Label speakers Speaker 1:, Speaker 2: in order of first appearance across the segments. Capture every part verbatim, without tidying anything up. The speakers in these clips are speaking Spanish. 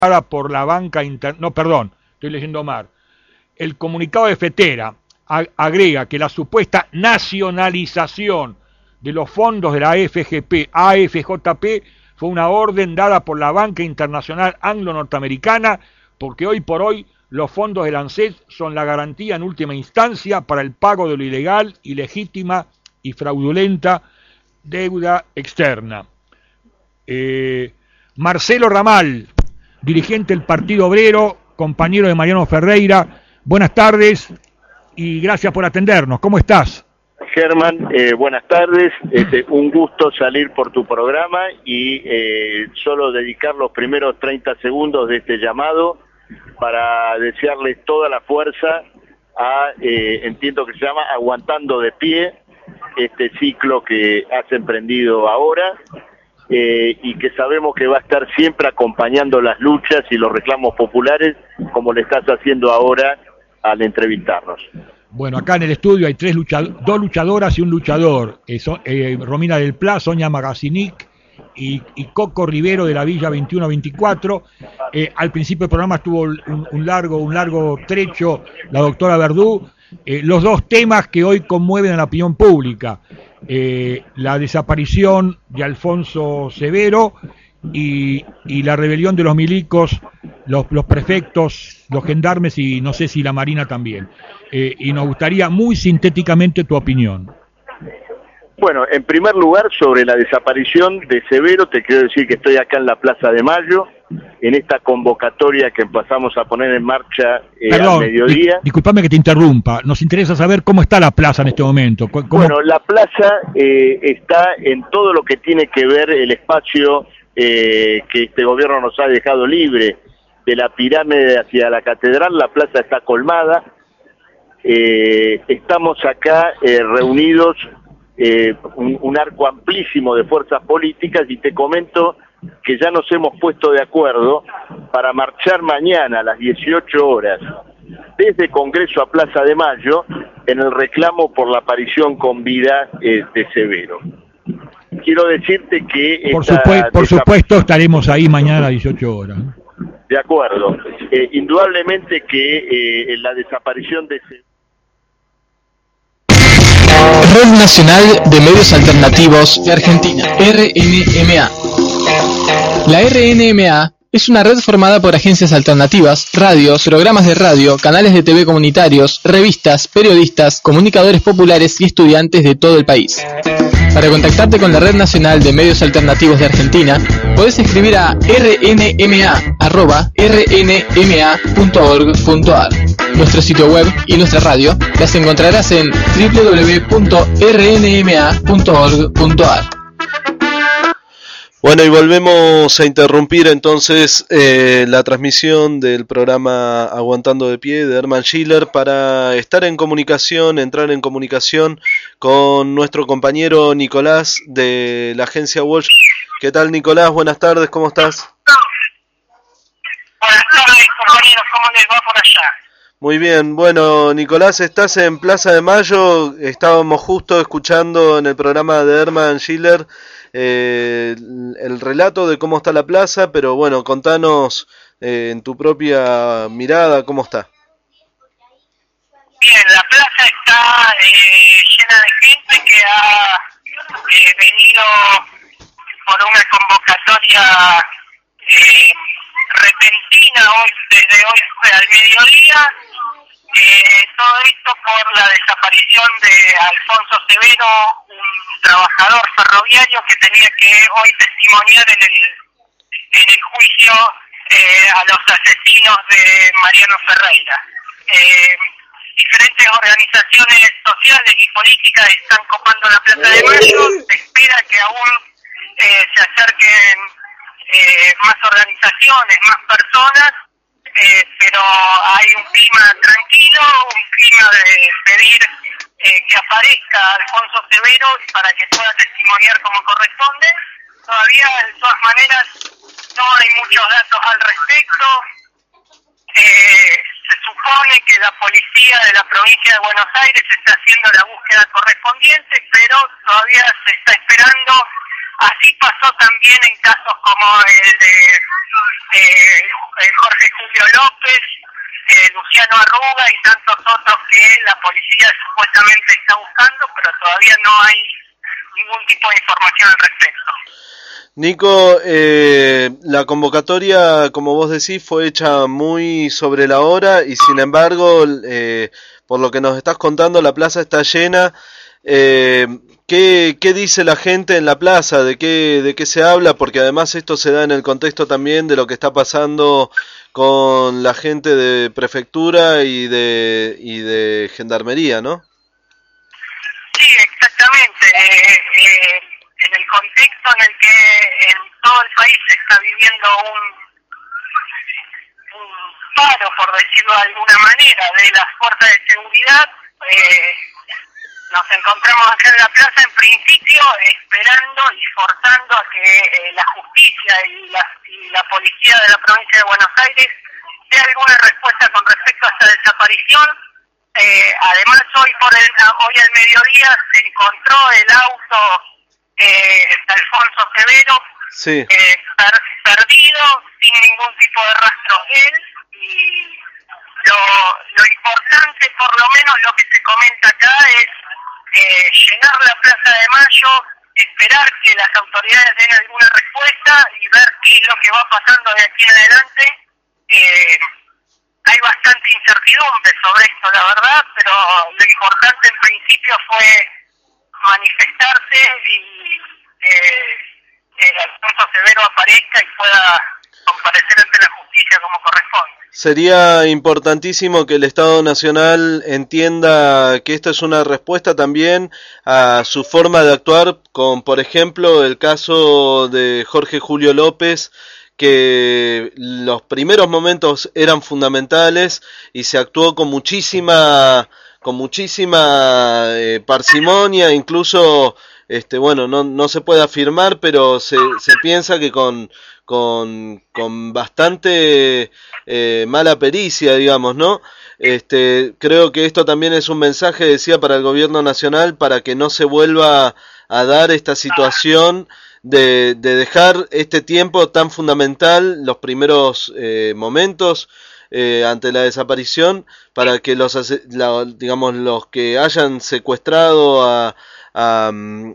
Speaker 1: por la banca inter... no, perdón, estoy leyendo mal. El comunicado de FETERA agrega que la supuesta nacionalización de los fondos de la A F G P, A F J P fue una orden dada por la banca internacional anglo-norteamericana, porque hoy por hoy los fondos del ANSES son la garantía en última instancia para el pago de lo ilegal, ilegítima y fraudulenta deuda externa. Eh, Marcelo Ramal, dirigente del Partido Obrero, compañero de Mariano Ferreira, buenas tardes y gracias por atendernos. ¿Cómo estás?
Speaker 2: Germán, eh, buenas tardes, este, un gusto salir por tu programa y eh, solo dedicar los primeros treinta segundos de este llamado para desearles toda la fuerza a, eh, entiendo que se llama Aguantando de Pie, este ciclo que has emprendido ahora, eh, y que sabemos que va a estar siempre acompañando las luchas y los reclamos populares, como le estás haciendo ahora al entrevistarnos.
Speaker 1: Bueno, acá en el estudio hay tres luchad- dos luchadoras y un luchador, eh, so- eh, Romina del Pla, Sonia Magazinic y, y Coco Rivero de la Villa veintiuno veinticuatro. Eh, al principio del programa estuvo un, un largo un largo trecho la doctora Verdú. Eh, los dos temas que hoy conmueven a la opinión pública, eh, la desaparición de Alfonso Severo y, y la rebelión de los milicos, los, los prefectos, los gendarmes y no sé si la Marina también. Eh, y nos gustaría muy sintéticamente tu opinión.
Speaker 2: Bueno, en primer lugar, sobre la desaparición de Severo, te quiero decir que estoy acá en la Plaza de Mayo, en esta convocatoria que empezamos a poner en marcha eh,
Speaker 1: Perdón,
Speaker 2: al mediodía.
Speaker 1: Di- disculpame que te interrumpa, nos interesa saber cómo está la plaza en este momento. ¿Cómo...
Speaker 2: Bueno, la plaza eh, está en todo lo que tiene que ver el espacio eh, que este gobierno nos ha dejado libre, de la pirámide hacia la catedral. La plaza está colmada. Eh, estamos acá eh, reunidos, eh, un, un arco amplísimo de fuerzas políticas, y te comento que ya nos hemos puesto de acuerdo para marchar mañana a las dieciocho horas desde Congreso a Plaza de Mayo en el reclamo por la aparición con vida eh, de Severo. Quiero decirte que...
Speaker 1: Por,
Speaker 2: esta,
Speaker 1: supue- por
Speaker 2: esta...
Speaker 1: supuesto estaremos ahí mañana a las dieciocho horas.
Speaker 2: De acuerdo. Eh, indudablemente que eh, la desaparición de Severo...
Speaker 3: Red Nacional de Medios Alternativos de Argentina, R N M A. La R N M A es una red formada por agencias alternativas, radios, programas de radio, canales de T V comunitarios, revistas, periodistas, comunicadores populares y estudiantes de todo el país. Para contactarte con la Red Nacional de Medios Alternativos de Argentina, podés escribir a r n m a arroba r n m a punto org punto a r. Nuestro sitio web y nuestra radio las encontrarás en w w w punto r n m a punto org punto a r.
Speaker 4: Bueno, y volvemos a interrumpir entonces eh, la transmisión del programa Aguantando de Pie de Hermann Schiller para estar en comunicación, entrar en comunicación con nuestro compañero Nicolás de la agencia Walsh. ¿Qué tal, Nicolás? Buenas tardes, ¿cómo estás?
Speaker 5: Buenas tardes, compañeros, ¿cómo les va por allá?
Speaker 4: Muy bien, bueno, Nicolás, estás en Plaza de Mayo, estábamos justo escuchando en el programa de Hermann Schiller eh, el relato de cómo está la plaza, pero bueno, contanos eh, en tu propia mirada cómo está.
Speaker 5: Bien, la plaza está eh, llena de gente que ha eh, venido por una convocatoria eh, repentina hoy, desde hoy al mediodía. Eh, todo esto por la desaparición de Alfonso Severo, un trabajador ferroviario que tenía que hoy testimoniar en el en el juicio eh, a los asesinos de Mariano Ferreira. Eh, diferentes organizaciones sociales y políticas están copando la Plaza de Mayo. Se espera que aún eh, se acerquen eh, más organizaciones, más personas. Eh, pero hay un clima tranquilo, un clima de pedir eh, que aparezca Alfonso Severo para que pueda testimoniar como corresponde. Todavía, de todas maneras, no hay muchos datos al respecto. Eh, se supone que la policía de la provincia de Buenos Aires está haciendo la búsqueda correspondiente, pero todavía se está esperando. Así pasó también en casos como el de eh, Jorge Julio López, eh, Luciano Arruga y tantos otros que la policía supuestamente está buscando, pero todavía no hay ningún tipo de información al respecto.
Speaker 4: Nico, eh, la convocatoria, como vos decís, fue hecha muy sobre la hora y sin embargo, eh, por lo que nos estás contando, la plaza está llena. Eh, ¿qué, ¿Qué dice la gente en la plaza? ¿De qué, de qué se habla? Porque además esto se da en el contexto también de lo que está pasando con la gente de prefectura y de, y de gendarmería, ¿no?
Speaker 5: Sí, exactamente. Eh, eh, en el contexto en el que en todo el país se está viviendo un, un paro, por decirlo de alguna manera, de las fuerzas de seguridad, eh, nos encontramos acá en la plaza en principio esperando y forzando a que eh, la justicia y la, y la policía de la provincia de Buenos Aires dé alguna respuesta con respecto a esta desaparición. Eh, además hoy por el, hoy al mediodía se encontró el auto eh, de Alfonso Severo,
Speaker 4: sí.
Speaker 5: eh, per, perdido, sin ningún tipo de rastro de él, y lo, lo importante, por lo menos lo que se comenta acá, es eh, llenar la Plaza de Mayo, esperar que las autoridades den alguna respuesta y ver qué es lo que va pasando de aquí en adelante. Eh, hay bastante incertidumbre sobre esto, la verdad, pero lo importante en principio fue manifestarse y eh, eh, Alfonso Severo aparezca y pueda comparecer ante la justicia como corresponde.
Speaker 4: Sería importantísimo que el Estado Nacional entienda que esto es una respuesta también a su forma de actuar con, por ejemplo, el caso de Jorge Julio López, que los primeros momentos eran fundamentales y se actuó con muchísima con muchísima eh, parsimonia, incluso este bueno no no se puede afirmar, pero se se piensa que con con con bastante eh, mala pericia, digamos, ¿no? Este creo que esto también es un mensaje, decía, para el gobierno nacional, para que no se vuelva a dar esta situación de, de dejar este tiempo tan fundamental, los primeros eh, momentos eh, ante la desaparición, para que los la, digamos los que hayan secuestrado a, a,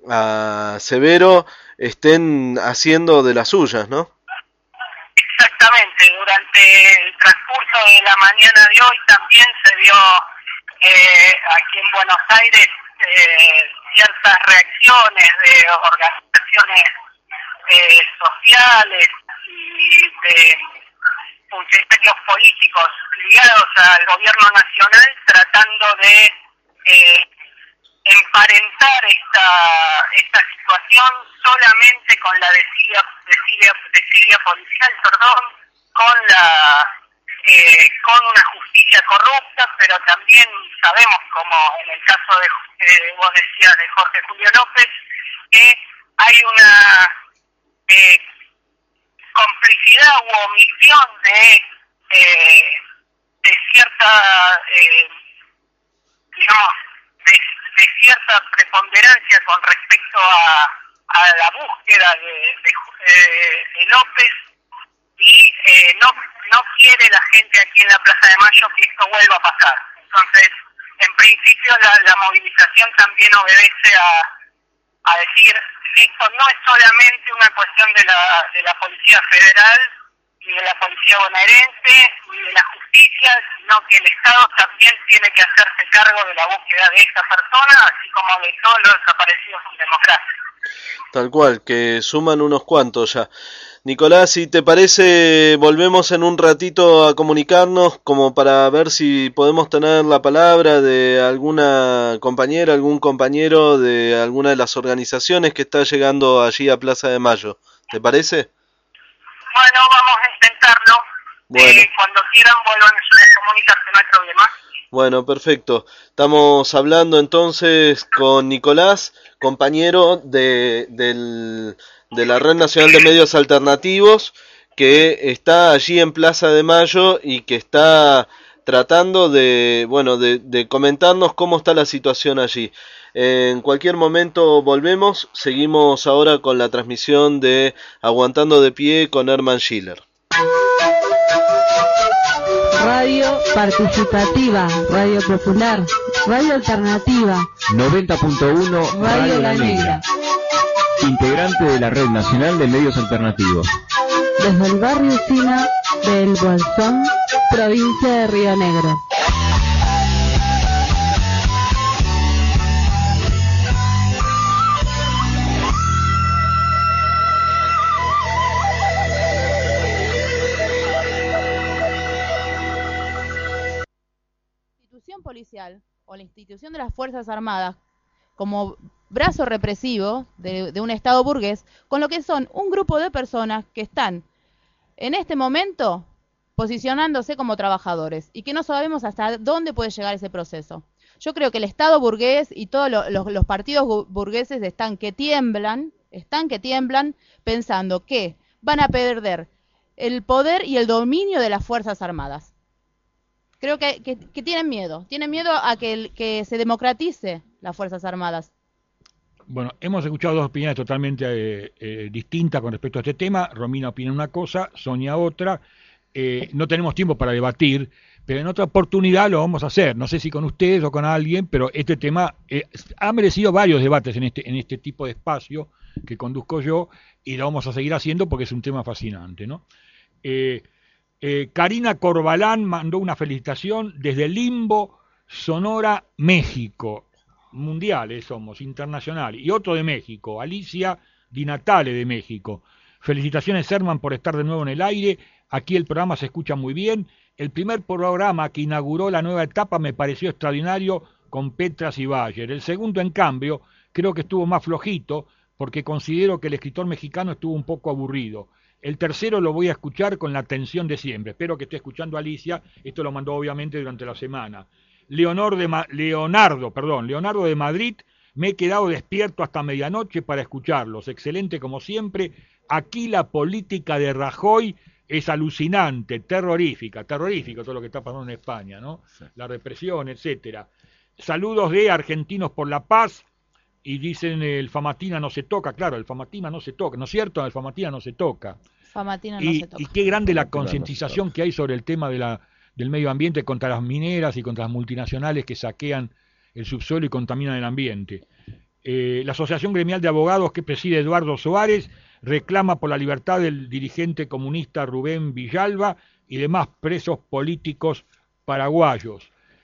Speaker 4: a Severo estén haciendo de las suyas, ¿no?
Speaker 5: Exactamente, durante el transcurso de la mañana de hoy también se dio eh, aquí en Buenos Aires eh, ciertas reacciones de organizaciones eh, sociales y de funcionarios políticos ligados al gobierno nacional, tratando de eh, emparentar esta esta situación solamente con la desidia, desidia, desidia policial, perdón, con la eh, con una justicia corrupta, pero también sabemos, como en el caso de eh, vos decías de Jorge Julio López, que hay una eh, complicidad u omisión de eh, de cierta eh, digamos de, de cierta preponderancia con respecto a, a la búsqueda de, de, eh, de López, y eh, no no quiere la gente aquí en la Plaza de Mayo que esto vuelva a pasar. Entonces, en principio la, la movilización también obedece a, a decir, esto no es solamente una cuestión de la de la Policía Federal ni de la Policía Bonaerense ni de la justicia, sino que el Estado también tiene que hacerse cargo de la búsqueda de esta persona, así como de todos los desaparecidos en democracia.
Speaker 4: Tal cual, que suman unos cuantos ya. Nicolás, si te parece, volvemos en un ratito a comunicarnos como para ver si podemos tener la palabra de alguna compañera, algún compañero de alguna de las organizaciones que está llegando allí a Plaza de Mayo. ¿Te parece?
Speaker 5: Bueno, vamos a intentarlo. Bueno. Eh, cuando quieran vuelvan a comunicarse, no hay problema.
Speaker 4: Bueno, perfecto. Estamos hablando entonces con Nicolás, compañero de, del, de la Red Nacional de Medios Alternativos, que está allí en Plaza de Mayo y que está tratando de, bueno, de, de comentarnos cómo está la situación allí. En cualquier momento volvemos, seguimos ahora con la transmisión de Aguantando de Pie con Herman Schiller.
Speaker 6: Radio participativa, radio popular, radio alternativa,
Speaker 7: noventa punto uno
Speaker 6: Radio La Negra,
Speaker 7: integrante de la Red Nacional de Medios Alternativos.
Speaker 6: Desde el barrio Sina de El Bolsón, provincia de Río Negro.
Speaker 8: Policial o la institución de las Fuerzas Armadas como brazo represivo de, de un Estado burgués, con lo que son un grupo de personas que están en este momento posicionándose como trabajadores y que no sabemos hasta dónde puede llegar ese proceso. Yo creo que el Estado burgués y todos lo, los, los partidos burgueses están que tiemblan, están que tiemblan pensando que van a perder el poder y el dominio de las Fuerzas Armadas. Creo que, que, que tienen miedo, tienen miedo a que, el, que se democratice las Fuerzas Armadas.
Speaker 1: Bueno, hemos escuchado dos opiniones totalmente eh, eh, distintas con respecto a este tema. Romina opina una cosa, Sonia otra. Eh, no tenemos tiempo para debatir, pero en otra oportunidad lo vamos a hacer. No sé si con ustedes o con alguien, pero este tema eh, ha merecido varios debates en este, en este tipo de espacio que conduzco yo y lo vamos a seguir haciendo porque es un tema fascinante, ¿no? Eh, Eh, Karina Corbalán mandó una felicitación desde Limbo, Sonora, México. Mundiales somos, internacional. Y otro de México, Alicia Di Natale de México. Felicitaciones, Herman, por estar de nuevo en el aire. Aquí el programa se escucha muy bien. El primer programa que inauguró la nueva etapa me pareció extraordinario con Petras y Bayer. El segundo, en cambio, creo que estuvo más flojito porque considero que el escritor mexicano estuvo un poco aburrido. El tercero lo voy a escuchar con la atención de siempre. Espero que esté escuchando a Alicia. Esto lo mandó obviamente durante la semana. Leonor de Ma- Leonardo, perdón, Leonardo de Madrid. Me he quedado despierto hasta medianoche para escucharlos. Excelente como siempre. Aquí la política de Rajoy es alucinante, terrorífica, terrorífico todo lo que está pasando en España, ¿no? Sí. La represión, etcétera. Saludos de Argentinos por la Paz. Y dicen el Famatina no se toca, claro, el Famatina no se toca, ¿no es cierto? El Famatina no se toca.
Speaker 8: Famatina no
Speaker 1: y,
Speaker 8: se toca.
Speaker 1: Y qué grande la concientización que hay sobre el tema de la, del medio ambiente contra las mineras y contra las multinacionales que saquean el subsuelo y contaminan el ambiente. Eh, la Asociación Gremial de Abogados que preside Eduardo Soares reclama por la libertad del dirigente comunista Rubén Villalba y demás presos políticos paraguayos.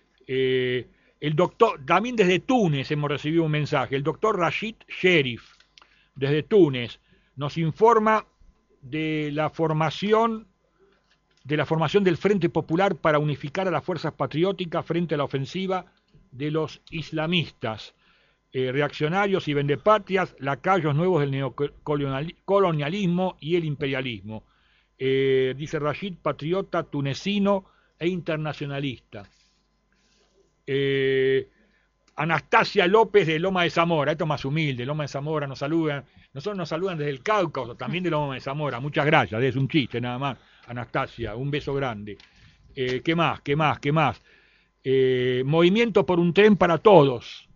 Speaker 1: Eh, El doctor, también desde Túnez hemos recibido un mensaje, el doctor Rashid Sherif, desde Túnez, nos informa de la formación, de la formación del Frente Popular para unificar a las fuerzas patrióticas frente a la ofensiva de los islamistas, eh, reaccionarios y vendepatrias, lacayos nuevos del neocolonialismo y el imperialismo. Eh, dice Rashid, patriota, tunecino e internacionalista. Eh, Anastasia López de Loma de Zamora, esto es más humilde, Loma de Zamora nos saludan, nosotros nos saludan desde el Cáucaso, también de Loma de Zamora, muchas gracias, es un chiste nada más, Anastasia, un beso grande. Eh, ¿Qué más? ¿Qué más? ¿Qué más? Eh, movimiento por un tren para todos.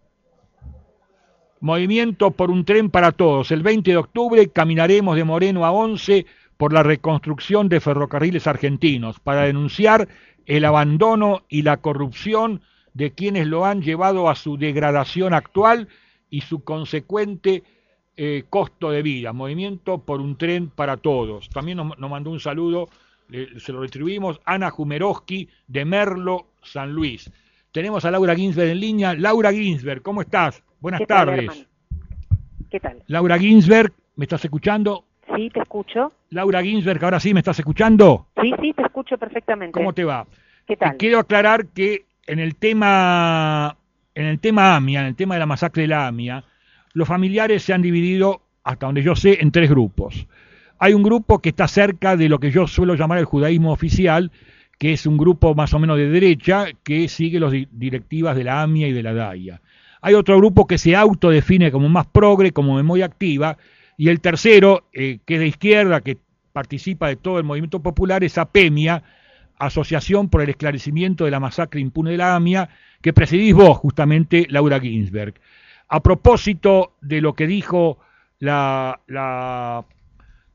Speaker 1: Movimiento por un tren para todos. El veinte de octubre caminaremos de Moreno a Once por la reconstrucción de ferrocarriles argentinos para denunciar el abandono y la corrupción de quienes lo han llevado a su degradación actual y su consecuente eh, costo de vida. Movimiento por un tren para todos. También nos, nos mandó un saludo, le, se lo retribuimos, Ana Jumeroski de Merlo, San Luis. Tenemos a Laura Ginsberg en línea. Laura Ginsberg, ¿cómo estás? Buenas
Speaker 9: ¿Qué tal,
Speaker 1: tardes.
Speaker 9: hermano? ¿Qué tal?
Speaker 1: Laura Ginsberg, ¿me estás escuchando?
Speaker 9: Sí, te escucho.
Speaker 1: Laura Ginsberg, ahora sí, ¿me estás escuchando?
Speaker 9: Sí, sí, te escucho perfectamente.
Speaker 1: ¿Cómo te va?
Speaker 9: ¿Qué tal?
Speaker 1: Quiero aclarar que en el tema en el tema AMIA, en el tema de la masacre de la AMIA, los familiares se han dividido, hasta donde yo sé, en tres grupos. Hay un grupo que está cerca de lo que yo suelo llamar el judaísmo oficial, que es un grupo más o menos de derecha, que sigue las directivas de la AMIA y de la DAIA. Hay otro grupo que se autodefine como más progre, como memoria activa, y el tercero, eh, que es de izquierda, que participa de todo el movimiento popular, es APEMIA, Asociación por el Esclarecimiento de la Masacre Impune de la AMIA, que presidís vos, justamente, Laura Ginsberg. A propósito de lo que dijo la, la,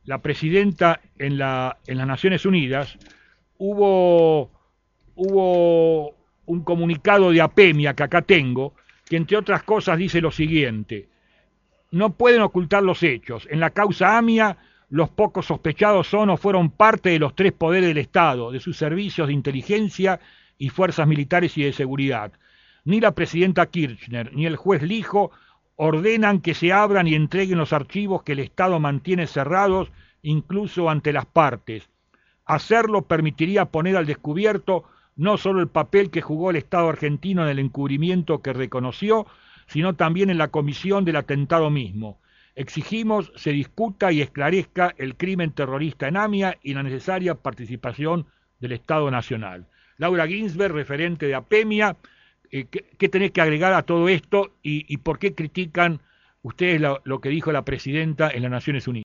Speaker 1: la presidenta en, la, en las Naciones Unidas, hubo, hubo un comunicado de APEMIA que acá tengo, que entre otras cosas dice lo siguiente: no pueden ocultar los hechos. En la causa AMIA, los pocos sospechados son o fueron parte de los tres poderes del Estado, de sus servicios de inteligencia y fuerzas militares y de seguridad. Ni la presidenta Kirchner ni el juez Lijo ordenan que se abran y entreguen los archivos que el Estado mantiene cerrados, incluso ante las partes. Hacerlo permitiría poner al descubierto no solo el papel que jugó el Estado argentino en el encubrimiento que reconoció, sino también en la comisión del atentado mismo. Exigimos se discuta y esclarezca el crimen terrorista en AMIA y la necesaria participación del Estado Nacional. Laura Ginsberg, referente de APEMIA, eh, ¿qué, ¿qué tenés que agregar a todo esto y, y por qué critican ustedes lo, lo que dijo la presidenta en las Naciones Unidas?